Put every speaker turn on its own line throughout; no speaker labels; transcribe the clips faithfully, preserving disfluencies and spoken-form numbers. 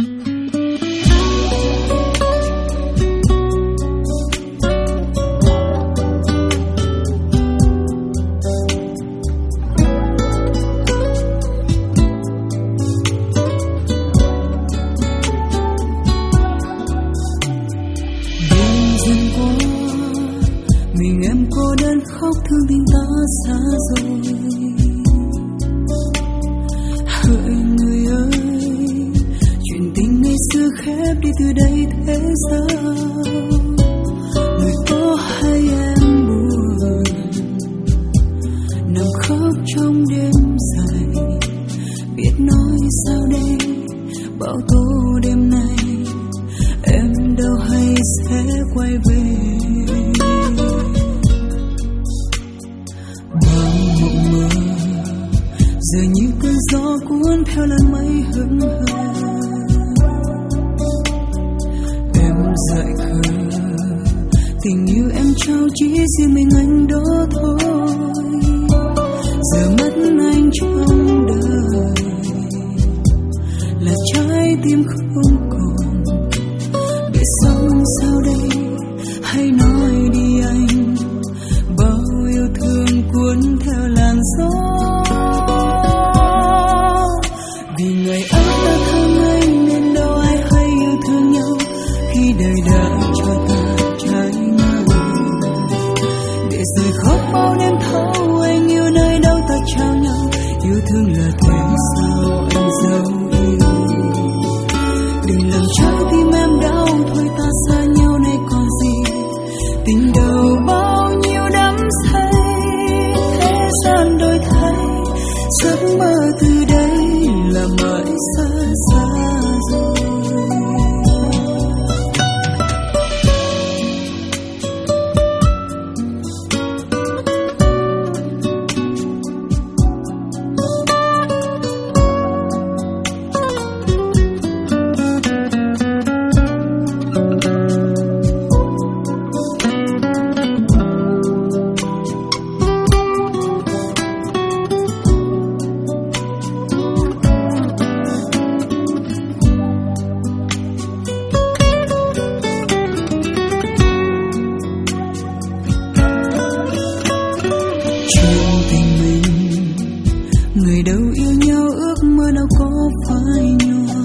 Mình em cô đơn khóc thương tình ta xa rồi. Hỡi người ơi, chuyện tình ngày xưa khép đi từ đây thế sao? Người có hay em buồn nằm khóc trong đêm dài, biết nói sao đây bão tố đêm nay em đâu hay sẽ quay về. Giờ như cơn gió cuốn theo làn mây hững hờ, em dại khờ tình yêu em trao chỉ riêng mình anh đó thôi. Giờ mất anh trong đời là trái tim không còn biết sống sao đây, hãy nói đi anh, bao yêu thương cuốn theo làn gió. Vì ngày ấy ta thương anh nên đâu ai hay yêu thương nhau, khi đời đã cho ta trái nhau. Để rồi khóc bao đêm thâu anh yêu nơi đâu ta trao nhau. Yêu thương là thế sao anh dấu yêu, đừng làm trái tim em đau, thôi ta xa nhau này còn gì. Tình đầu bao nhiêu đắm say, thế gian đổi thay, giấc mơ từ đây là mãi xa xa rồi. Người đâu yêu nhau ước mơ nào có phai nhòa,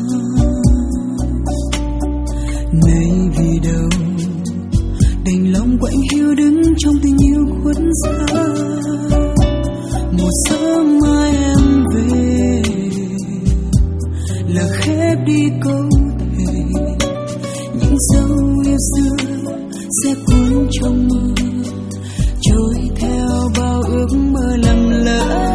nay vì đâu đành lòng quạnh hiu đứng trong tình yêu khuất xa. Một sớm mai em về là khép đi câu thề, những dấu yêu xưa sẽ cuốn trong mơ, trôi theo bao ước mơ lầm lỡ.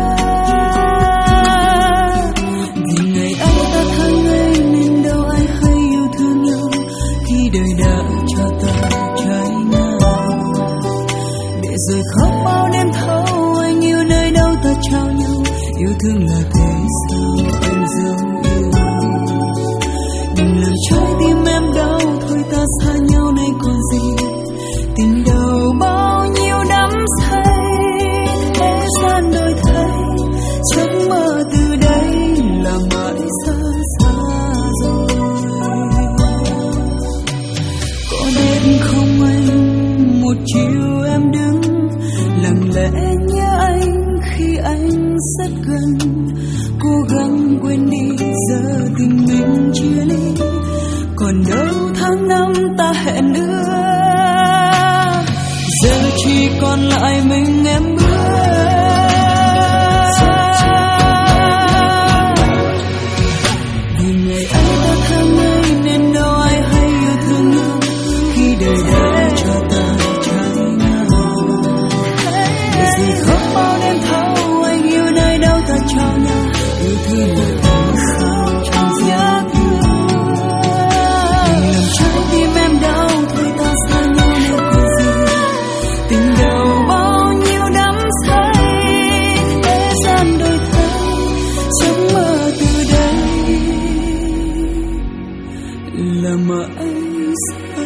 Đời đã cho ta trái nhau, để rồi khóc bao đêm thâu anh yêu nơi đâu ta trao nhau. Yêu thương là thế sao anh dấu yêu, đừng làm trái tim em đau, thôi ta xa nhau này còn gì. Tình đầu bao nhiêu đắm say, thế gian đổi thay, giấc mơ từ đây là mãi xa xa rồi. Không anh một chiều em đứng lặng lẽ nhớ anh khi anh rất gần, cố gắng quên đi giờ tình mình chia ly. Còn đâu tháng năm ta hẹn ước, giờ chỉ còn lại mình em bước. Vì ngày ấy ta thương anh nên đâu ai hay yêu thương nhau, đời đã cho ta trái nhau. Để gì khóc bao đêm thâu anh yêu nơi đâu ta trao nhau. Yêu thương là thế sao trong giấc mơ, đừng làm trái tim em đau, thôi ta xa nhau nên còn gì. Tình đầu bao nhiêu đắm say, thế gian đổi thay, giấc mơ từ đây là mãi xa.